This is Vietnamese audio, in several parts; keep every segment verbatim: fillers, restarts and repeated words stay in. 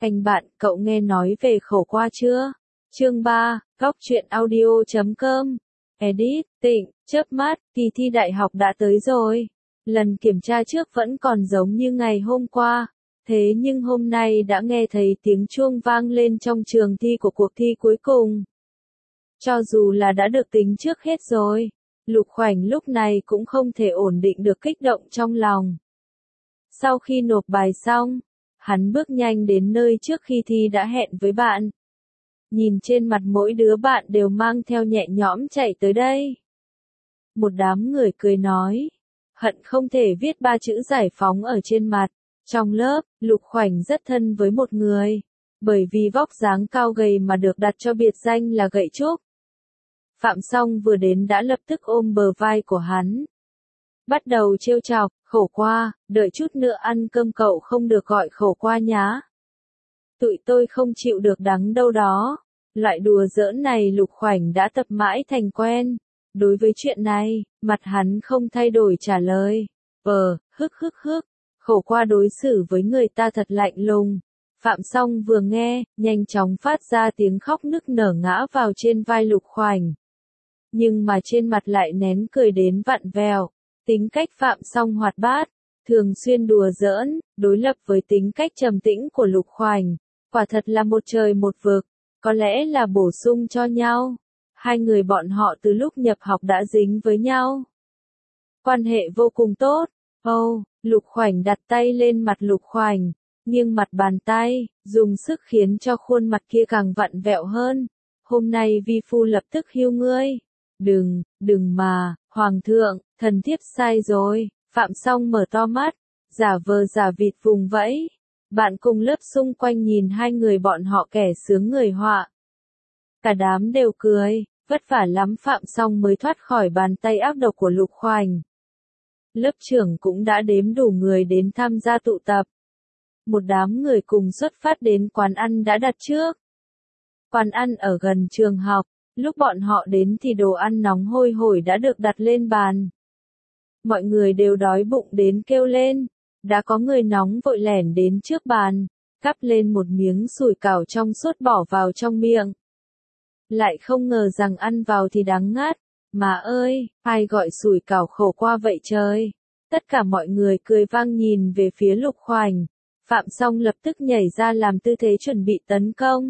Anh bạn, cậu nghe nói về khổ qua chưa? Chương ba, góc truyện audio chấm com. Edit, Tịnh, chớp mắt, kỳ thi đại học đã tới rồi. Lần kiểm tra trước vẫn còn giống như ngày hôm qua. Thế nhưng hôm nay đã nghe thấy tiếng chuông vang lên trong trường thi của cuộc thi cuối cùng. Cho dù là đã được tính trước hết rồi, Lục Khoảnh lúc này cũng không thể ổn định được kích động trong lòng. Sau khi nộp bài xong, hắn bước nhanh đến nơi trước khi thi đã hẹn với bạn. Nhìn trên mặt mỗi đứa bạn đều mang theo nhẹ nhõm chạy tới đây. Một đám người cười nói, hận không thể viết ba chữ giải phóng ở trên mặt. Trong lớp, Lục Khoảnh rất thân với một người, bởi vì vóc dáng cao gầy mà được đặt cho biệt danh là Gậy Trúc. Phạm Song vừa đến đã lập tức ôm bờ vai của hắn. Bắt đầu trêu chọc, khổ qua, đợi chút nữa ăn cơm cậu không được gọi khổ qua nhá. Tụi tôi không chịu được đắng đâu đó. Loại đùa giỡn này Lục Khoảnh đã tập mãi thành quen. Đối với chuyện này, mặt hắn không thay đổi trả lời. Ờ, hức hức hức, khổ qua đối xử với người ta thật lạnh lùng. Phạm Song vừa nghe, nhanh chóng phát ra tiếng khóc nức nở ngã vào trên vai Lục Khoảnh. Nhưng mà trên mặt lại nén cười đến vặn vẹo. Tính cách Phạm Song hoạt bát, thường xuyên đùa giỡn, đối lập với tính cách trầm tĩnh của Lục Khoảnh, quả thật là một trời một vực, có lẽ là bổ sung cho nhau. Hai người bọn họ từ lúc nhập học đã dính với nhau. Quan hệ vô cùng tốt. Âu, oh, Lục Khoảnh đặt tay lên mặt Lục Khoảnh, nghiêng mặt bàn tay, dùng sức khiến cho khuôn mặt kia càng vặn vẹo hơn. Hôm nay vi phu lập tức hiêu ngươi. Đừng, đừng mà, Hoàng thượng, thần thiếp sai rồi. Phạm Song mở to mắt, giả vờ giả vịt vùng vẫy. Bạn cùng lớp xung quanh nhìn hai người bọn họ kẻ sướng người họa. Cả đám đều cười, vất vả lắm Phạm Song mới thoát khỏi bàn tay ác độc của Lục Khoảnh. Lớp trưởng cũng đã đếm đủ người đến tham gia tụ tập. Một đám người cùng xuất phát đến quán ăn đã đặt trước. Quán ăn ở gần trường học, lúc bọn họ đến thì đồ ăn nóng hôi hổi đã được đặt lên bàn. Mọi người đều đói bụng đến kêu lên, đã có người nóng vội lẻn đến trước bàn, gắp lên một miếng sủi cảo trong suốt bỏ vào trong miệng. Lại không ngờ rằng ăn vào thì đắng ngắt, mà ơi, ai gọi sủi cảo khổ qua vậy trời. Tất cả mọi người cười vang nhìn về phía Lục Khoảnh, Phạm Song lập tức nhảy ra làm tư thế chuẩn bị tấn công.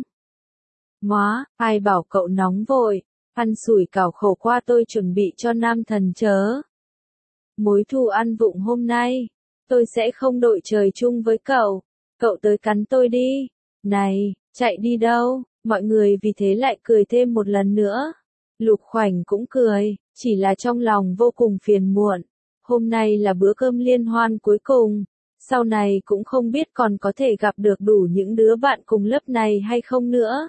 Móa, ai bảo cậu nóng vội, ăn sủi cảo khổ qua tôi chuẩn bị cho nam thần chớ. Mối thù ăn vụng hôm nay, tôi sẽ không đội trời chung với cậu, cậu tới cắn tôi đi. Này, chạy đi đâu, mọi người vì thế lại cười thêm một lần nữa. Lục Khoảnh cũng cười, chỉ là trong lòng vô cùng phiền muộn. Hôm nay là bữa cơm liên hoan cuối cùng, sau này cũng không biết còn có thể gặp được đủ những đứa bạn cùng lớp này hay không nữa.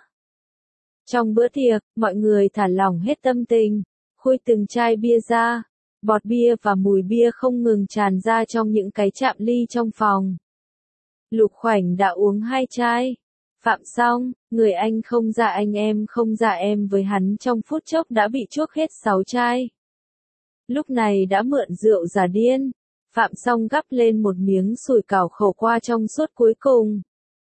Trong bữa tiệc, mọi người thả lỏng hết tâm tình, khui từng chai bia ra, bọt bia và mùi bia không ngừng tràn ra trong những cái chạm ly trong phòng. Lục Khoảnh đã uống hai chai. Phạm Song, người anh không dạ anh em không dạ em với hắn trong phút chốc đã bị chuốc hết sáu chai. Lúc này đã mượn rượu giả điên, Phạm Song gắp lên một miếng sủi cảo khổ qua trong suốt cuối cùng.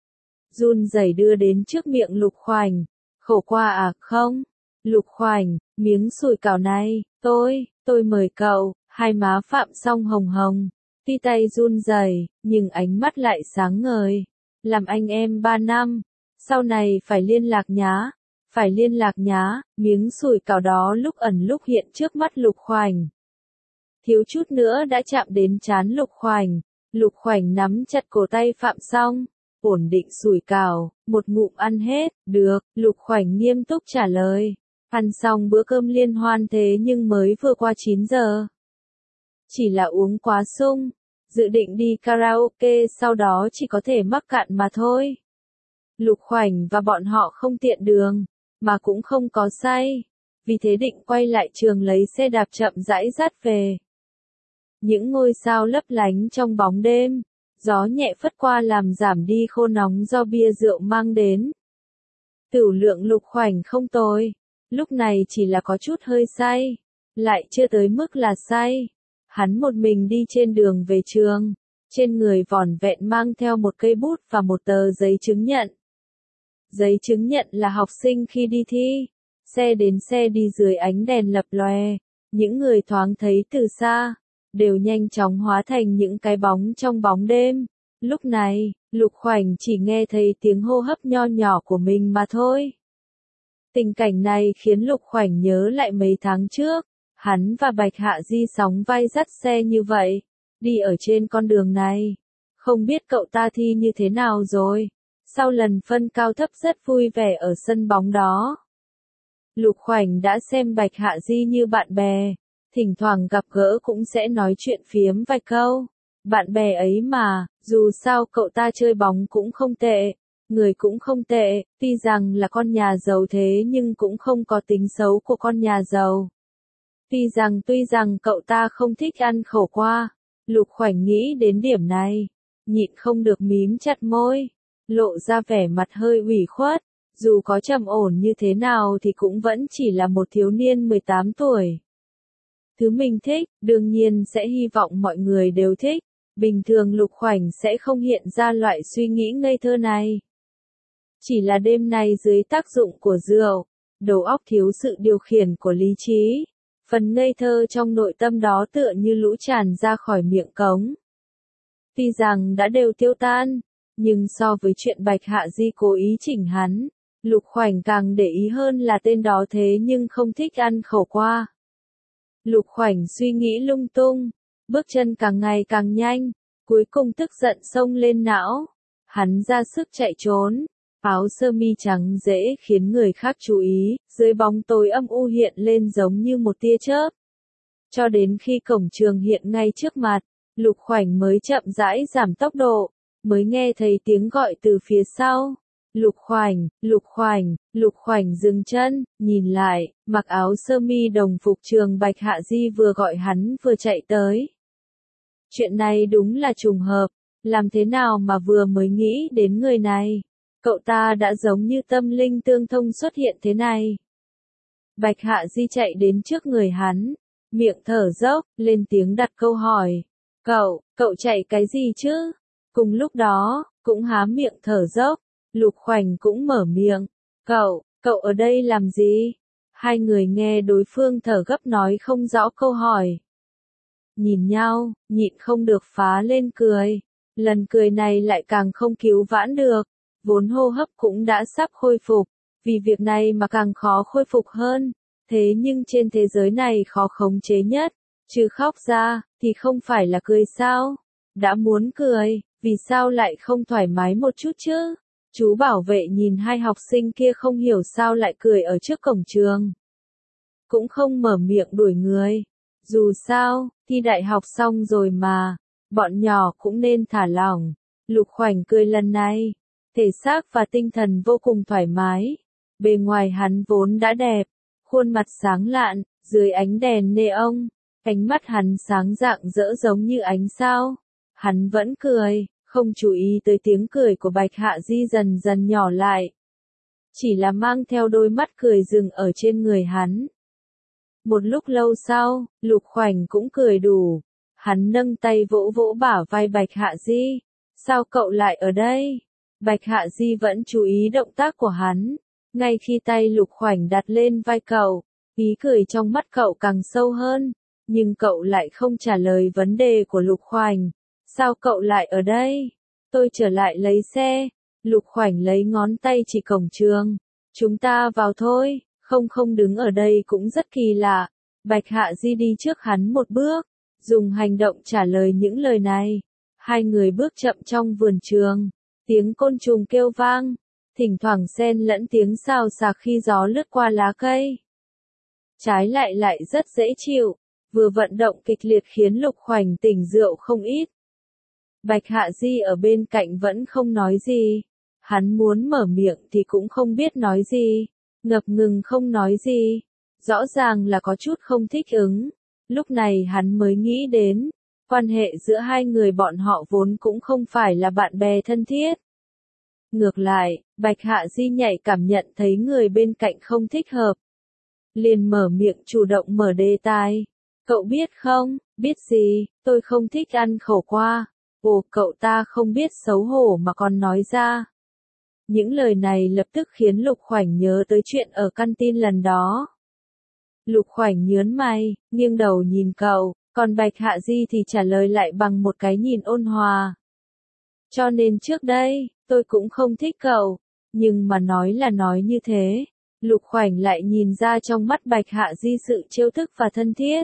Run rẩy đưa đến trước miệng Lục Khoảnh. Khổ qua à, không? Lục Khoảnh, miếng sủi cảo này, tôi, tôi mời cậu. Hai má Phạm Song hồng hồng, tuy tay run rẩy, nhưng ánh mắt lại sáng ngời. Làm anh em ba năm, sau này phải liên lạc nhá, phải liên lạc nhá. Miếng sủi cảo đó lúc ẩn lúc hiện trước mắt Lục Khoảnh. Thiếu chút nữa đã chạm đến trán Lục Khoảnh. Lục Khoảnh nắm chặt cổ tay Phạm Song, ổn định sủi cảo, một ngụm ăn hết. Được, Lục Khoảnh nghiêm túc trả lời. Ăn xong bữa cơm liên hoan thế nhưng mới vừa qua chín giờ. Chỉ là uống quá sung, dự định đi karaoke sau đó chỉ có thể mắc cạn mà thôi. Lục Khoảnh và bọn họ không tiện đường, mà cũng không có say, vì thế định quay lại trường lấy xe đạp chậm rãi dắt về. Những ngôi sao lấp lánh trong bóng đêm, gió nhẹ phất qua làm giảm đi khô nóng do bia rượu mang đến. Tửu lượng Lục Khoảnh không tồi, lúc này chỉ là có chút hơi say, lại chưa tới mức là say. Hắn một mình đi trên đường về trường, trên người vỏn vẹn mang theo một cây bút và một tờ giấy chứng nhận. Giấy chứng nhận là học sinh khi đi thi. Xe đến xe đi dưới ánh đèn lập lòe, những người thoáng thấy từ xa, đều nhanh chóng hóa thành những cái bóng trong bóng đêm. Lúc này, Lục Khoảnh chỉ nghe thấy tiếng hô hấp nho nhỏ của mình mà thôi. Tình cảnh này khiến Lục Khoảnh nhớ lại mấy tháng trước, hắn và Bạch Hạ Di sóng vai dắt xe như vậy, đi ở trên con đường này. Không biết cậu ta thi như thế nào rồi, sau lần phân cao thấp rất vui vẻ ở sân bóng đó. Lục Khoảnh đã xem Bạch Hạ Di như bạn bè, thỉnh thoảng gặp gỡ cũng sẽ nói chuyện phiếm vài câu. Bạn bè ấy mà, dù sao cậu ta chơi bóng cũng không tệ, người cũng không tệ, tuy rằng là con nhà giàu thế nhưng cũng không có tính xấu của con nhà giàu. Tuy rằng tuy rằng cậu ta không thích ăn khổ qua, Lục Khoảnh nghĩ đến điểm này, nhịn không được mím chặt môi, lộ ra vẻ mặt hơi ủy khuất, dù có trầm ổn như thế nào thì cũng vẫn chỉ là một thiếu niên mười tám tuổi. Thứ mình thích, đương nhiên sẽ hy vọng mọi người đều thích, bình thường Lục Khoảnh sẽ không hiện ra loại suy nghĩ ngây thơ này. Chỉ là đêm nay dưới tác dụng của rượu, đầu óc thiếu sự điều khiển của lý trí, phần ngây thơ trong nội tâm đó tựa như lũ tràn ra khỏi miệng cống. Tuy rằng đã đều tiêu tan, nhưng so với chuyện Bạch Hạ Di cố ý chỉnh hắn, Lục Khoảnh càng để ý hơn là tên đó thế nhưng không thích ăn khổ qua. Lục Khoảnh suy nghĩ lung tung, bước chân càng ngày càng nhanh, cuối cùng tức giận xông lên não. Hắn ra sức chạy trốn, áo sơ mi trắng dễ khiến người khác chú ý, dưới bóng tối âm u hiện lên giống như một tia chớp. Cho đến khi cổng trường hiện ngay trước mặt, Lục Khoảnh mới chậm rãi giảm tốc độ, mới nghe thấy tiếng gọi từ phía sau. Lục Khoảnh, Lục Khoảnh, Lục Khoảnh dừng chân, nhìn lại, mặc áo sơ mi đồng phục trường Bạch Hạ Di vừa gọi hắn vừa chạy tới. Chuyện này đúng là trùng hợp, làm thế nào mà vừa mới nghĩ đến người này, cậu ta đã giống như tâm linh tương thông xuất hiện thế này. Bạch Hạ Di chạy đến trước người hắn, miệng thở dốc, lên tiếng đặt câu hỏi. Cậu, cậu chạy cái gì chứ? Cùng lúc đó, cũng há miệng thở dốc, Lục Khoảnh cũng mở miệng. Cậu, cậu ở đây làm gì? Hai người nghe đối phương thở gấp nói không rõ câu hỏi. Nhìn nhau, nhịn không được phá lên cười. Lần cười này lại càng không cứu vãn được. Vốn hô hấp cũng đã sắp khôi phục. Vì việc này mà càng khó khôi phục hơn. Thế nhưng trên thế giới này khó khống chế nhất. Chứ khóc ra, thì không phải là cười sao? Đã muốn cười, vì sao lại không thoải mái một chút chứ? Chú bảo vệ nhìn hai học sinh kia không hiểu sao lại cười ở trước cổng trường. Cũng không mở miệng đuổi người. Dù sao, thi đại học xong rồi mà, bọn nhỏ cũng nên thả lỏng. Lục Khoảnh cười lần này, thể xác và tinh thần vô cùng thoải mái. Bề ngoài hắn vốn đã đẹp, khuôn mặt sáng lạn, dưới ánh đèn neon, ánh mắt hắn sáng rạng rỡ giống như ánh sao. Hắn vẫn cười, không chú ý tới tiếng cười của Bạch Hạ Di dần dần nhỏ lại. Chỉ là mang theo đôi mắt cười dừng ở trên người hắn. Một lúc lâu sau, Lục Khoảnh cũng cười đủ. Hắn nâng tay vỗ vỗ bả vai Bạch Hạ Di. Sao cậu lại ở đây? Bạch Hạ Di vẫn chú ý động tác của hắn. Ngay khi tay Lục Khoảnh đặt lên vai cậu, ý cười trong mắt cậu càng sâu hơn. Nhưng cậu lại không trả lời vấn đề của Lục Khoảnh. Sao cậu lại ở đây? Tôi trở lại lấy xe. Lục Khoảnh lấy ngón tay chỉ cổng trường. Chúng ta vào thôi, không không đứng ở đây cũng rất kỳ lạ. Bạch Hạ Di đi trước hắn một bước, dùng hành động trả lời những lời này. Hai người bước chậm trong vườn trường, tiếng côn trùng kêu vang, thỉnh thoảng xen lẫn tiếng xào xạc khi gió lướt qua lá cây. Trái lại lại rất dễ chịu, vừa vận động kịch liệt khiến Lục Khoảnh tỉnh rượu không ít. Bạch Hạ Di ở bên cạnh vẫn không nói gì. Hắn muốn mở miệng thì cũng không biết nói gì. Ngập ngừng không nói gì. Rõ ràng là có chút không thích ứng. Lúc này hắn mới nghĩ đến. Quan hệ giữa hai người bọn họ vốn cũng không phải là bạn bè thân thiết. Ngược lại, Bạch Hạ Di nhạy cảm nhận thấy người bên cạnh không thích hợp. Liền mở miệng chủ động mở đề tài. Cậu biết không, biết gì, tôi không thích ăn khổ qua. Ồ, cậu ta không biết xấu hổ mà còn nói ra. Những lời này lập tức khiến Lục Khoảnh nhớ tới chuyện ở căn tin lần đó. Lục Khoảnh nhớn mày, nghiêng đầu nhìn cậu, còn Bạch Hạ Di thì trả lời lại bằng một cái nhìn ôn hòa. Cho nên trước đây, tôi cũng không thích cậu, nhưng mà nói là nói như thế. Lục Khoảnh lại nhìn ra trong mắt Bạch Hạ Di sự trêu thức và thân thiết.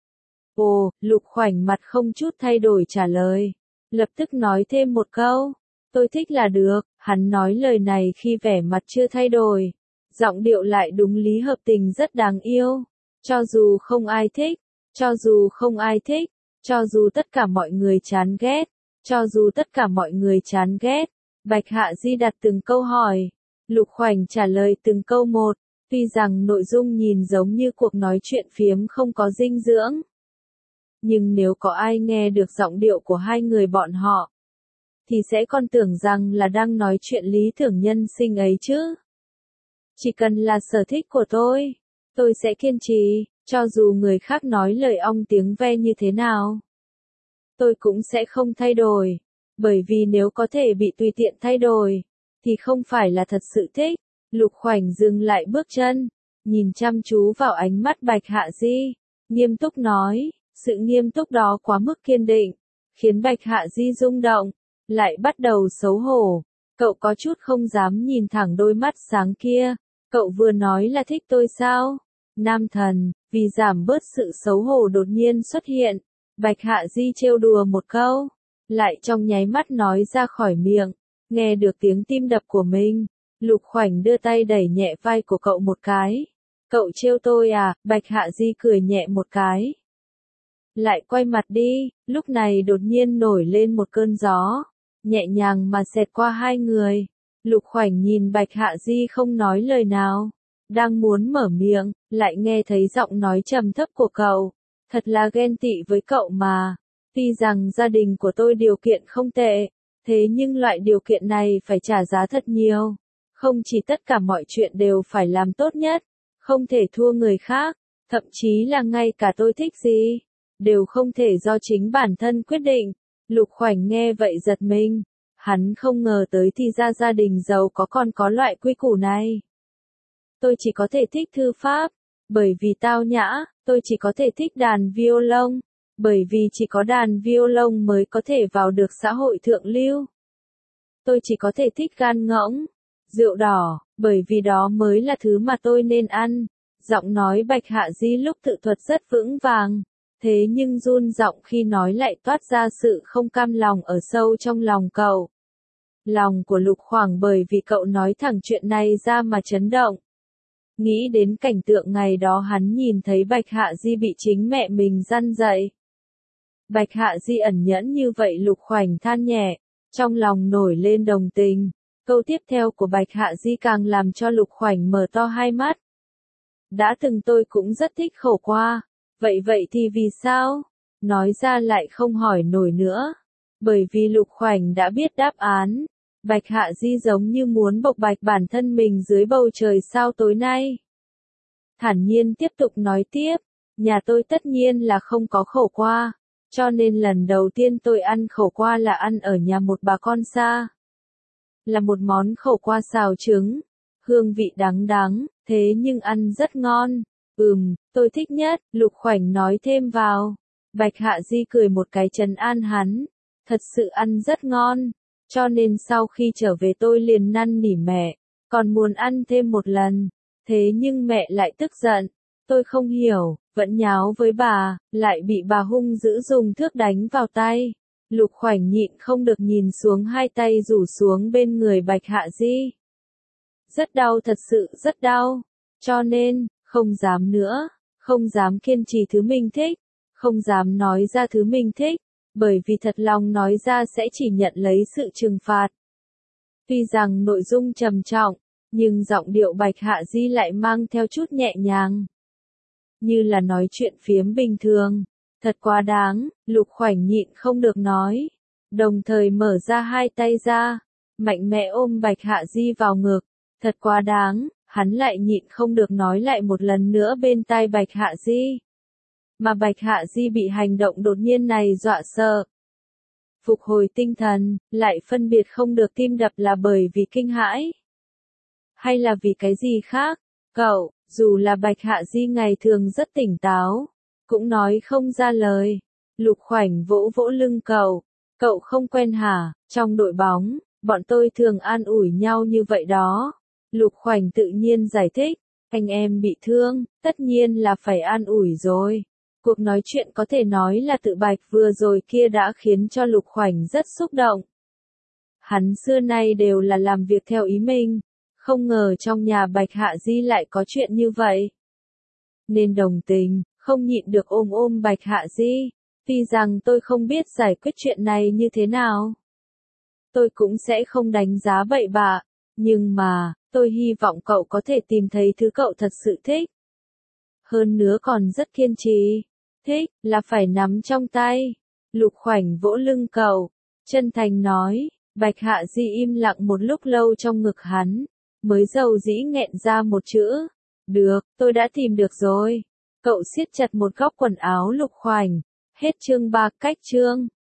Ồ, Lục Khoảnh mặt không chút thay đổi trả lời. Lập tức nói thêm một câu. Tôi thích là được, hắn nói lời này khi vẻ mặt chưa thay đổi. Giọng điệu lại đúng lý hợp tình rất đáng yêu. Cho dù không ai thích, cho dù không ai thích, cho dù tất cả mọi người chán ghét, cho dù tất cả mọi người chán ghét. Bạch Hạ Di đặt từng câu hỏi. Lục Khoảnh trả lời từng câu một. Tuy rằng nội dung nhìn giống như cuộc nói chuyện phiếm không có dinh dưỡng. Nhưng nếu có ai nghe được giọng điệu của hai người bọn họ, thì sẽ còn tưởng rằng là đang nói chuyện lý tưởng nhân sinh ấy chứ. Chỉ cần là sở thích của tôi, tôi sẽ kiên trì, cho dù người khác nói lời ong tiếng ve như thế nào. Tôi cũng sẽ không thay đổi, bởi vì nếu có thể bị tùy tiện thay đổi, thì không phải là thật sự thích. Lục Khoảnh dừng lại bước chân, nhìn chăm chú vào ánh mắt Bạch Hạ Di, nghiêm túc nói, sự nghiêm túc đó quá mức kiên định, khiến Bạch Hạ Di rung động, lại bắt đầu xấu hổ. Cậu có chút không dám nhìn thẳng đôi mắt sáng kia, cậu vừa nói là thích tôi sao? Nam thần, vì giảm bớt sự xấu hổ đột nhiên xuất hiện, Bạch Hạ Di trêu đùa một câu, lại trong nháy mắt nói ra khỏi miệng, nghe được tiếng tim đập của mình. Lục Khoảnh đưa tay đẩy nhẹ vai của cậu một cái. Cậu trêu tôi à? Bạch Hạ Di cười nhẹ một cái. Lại quay mặt đi, lúc này đột nhiên nổi lên một cơn gió, nhẹ nhàng mà xẹt qua hai người. Lục Khoảnh nhìn Bạch Hạ Di không nói lời nào, đang muốn mở miệng, lại nghe thấy giọng nói trầm thấp của cậu. Thật là ghen tị với cậu mà, tuy rằng gia đình của tôi điều kiện không tệ, thế nhưng loại điều kiện này phải trả giá thật nhiều. Không chỉ tất cả mọi chuyện đều phải làm tốt nhất, không thể thua người khác, thậm chí là ngay cả tôi thích gì, đều không thể do chính bản thân quyết định. Lục Khoảnh nghe vậy giật mình, hắn không ngờ tới thì ra gia đình giàu có còn có loại quy củ này. Tôi chỉ có thể thích thư pháp, bởi vì tao nhã, tôi chỉ có thể thích đàn violon, bởi vì chỉ có đàn violon mới có thể vào được xã hội thượng lưu. Tôi chỉ có thể thích gan ngỗng, rượu đỏ, bởi vì đó mới là thứ mà tôi nên ăn. Giọng nói Bạch Hạ Di lúc tự thuật rất vững vàng, thế nhưng run giọng khi nói lại toát ra sự không cam lòng ở sâu trong lòng cậu. Lòng của Lục Khoảnh bởi vì cậu nói thẳng chuyện này ra mà chấn động. Nghĩ đến cảnh tượng ngày đó hắn nhìn thấy Bạch Hạ Di bị chính mẹ mình răn dạy. Bạch Hạ Di ẩn nhẫn như vậy, Lục Khoảnh than nhẹ, trong lòng nổi lên đồng tình. Câu tiếp theo của Bạch Hạ Di càng làm cho Lục Khoảnh mở to hai mắt. Đã từng tôi cũng rất thích khẩu qua, vậy vậy thì vì sao? Nói ra lại không hỏi nổi nữa. Bởi vì Lục Khoảnh đã biết đáp án. Bạch Hạ Di giống như muốn bộc bạch bản thân mình dưới bầu trời sao tối nay. Thản nhiên tiếp tục nói tiếp, nhà tôi tất nhiên là không có khẩu qua, cho nên lần đầu tiên tôi ăn khẩu qua là ăn ở nhà một bà con xa. Là một món khẩu qua xào trứng, hương vị đắng đắng, thế nhưng ăn rất ngon. Ừm, tôi thích nhất, Lục Khoảnh nói thêm vào. Bạch Hạ Di cười một cái trấn an hắn, thật sự ăn rất ngon, cho nên sau khi trở về tôi liền năn nỉ mẹ, còn muốn ăn thêm một lần, thế nhưng mẹ lại tức giận, tôi không hiểu, vẫn nháo với bà, lại bị bà hung dữ dùng thước đánh vào tay. Lục Khoảnh nhịn không được nhìn xuống hai tay rủ xuống bên người Bạch Hạ Di. Rất đau, thật sự rất đau, cho nên, không dám nữa, không dám kiên trì thứ mình thích, không dám nói ra thứ mình thích, bởi vì thật lòng nói ra sẽ chỉ nhận lấy sự trừng phạt. Tuy rằng nội dung trầm trọng, nhưng giọng điệu Bạch Hạ Di lại mang theo chút nhẹ nhàng, như là nói chuyện phiếm bình thường. Thật quá đáng, Lục Khoảnh nhịn không được nói, đồng thời mở ra hai tay ra, mạnh mẽ ôm Bạch Hạ Di vào ngực. Thật quá đáng, hắn lại nhịn không được nói lại một lần nữa bên tai Bạch Hạ Di. Mà Bạch Hạ Di bị hành động đột nhiên này dọa sợ. Phục hồi tinh thần, lại phân biệt không được tim đập là bởi vì kinh hãi. Hay là vì cái gì khác? Cậu, dù là Bạch Hạ Di ngày thường rất tỉnh táo, cũng nói không ra lời. Lục Khoảnh vỗ vỗ lưng cậu. Cậu không quen hả? Trong đội bóng, bọn tôi thường an ủi nhau như vậy đó. Lục Khoảnh tự nhiên giải thích. Anh em bị thương, tất nhiên là phải an ủi rồi. Cuộc nói chuyện có thể nói là tự Bạch vừa rồi kia đã khiến cho Lục Khoảnh rất xúc động. Hắn xưa nay đều là làm việc theo ý mình, không ngờ trong nhà Bạch Hạ Di lại có chuyện như vậy. Nên đồng tình, không nhịn được ôm ôm Bạch Hạ Di, tuy rằng tôi không biết giải quyết chuyện này như thế nào. Tôi cũng sẽ không đánh giá bậy bạ, nhưng mà, tôi hy vọng cậu có thể tìm thấy thứ cậu thật sự thích. Hơn nữa còn rất kiên trì. Thích, là phải nắm trong tay. Lục Khoảnh vỗ lưng cậu, chân thành nói. Bạch Hạ Di im lặng một lúc lâu trong ngực hắn, mới dầu dĩ nghẹn ra một chữ. Được, tôi đã tìm được rồi. Cậu siết chặt một góc quần áo Lục Khoảnh. Hết chương ba cách chương.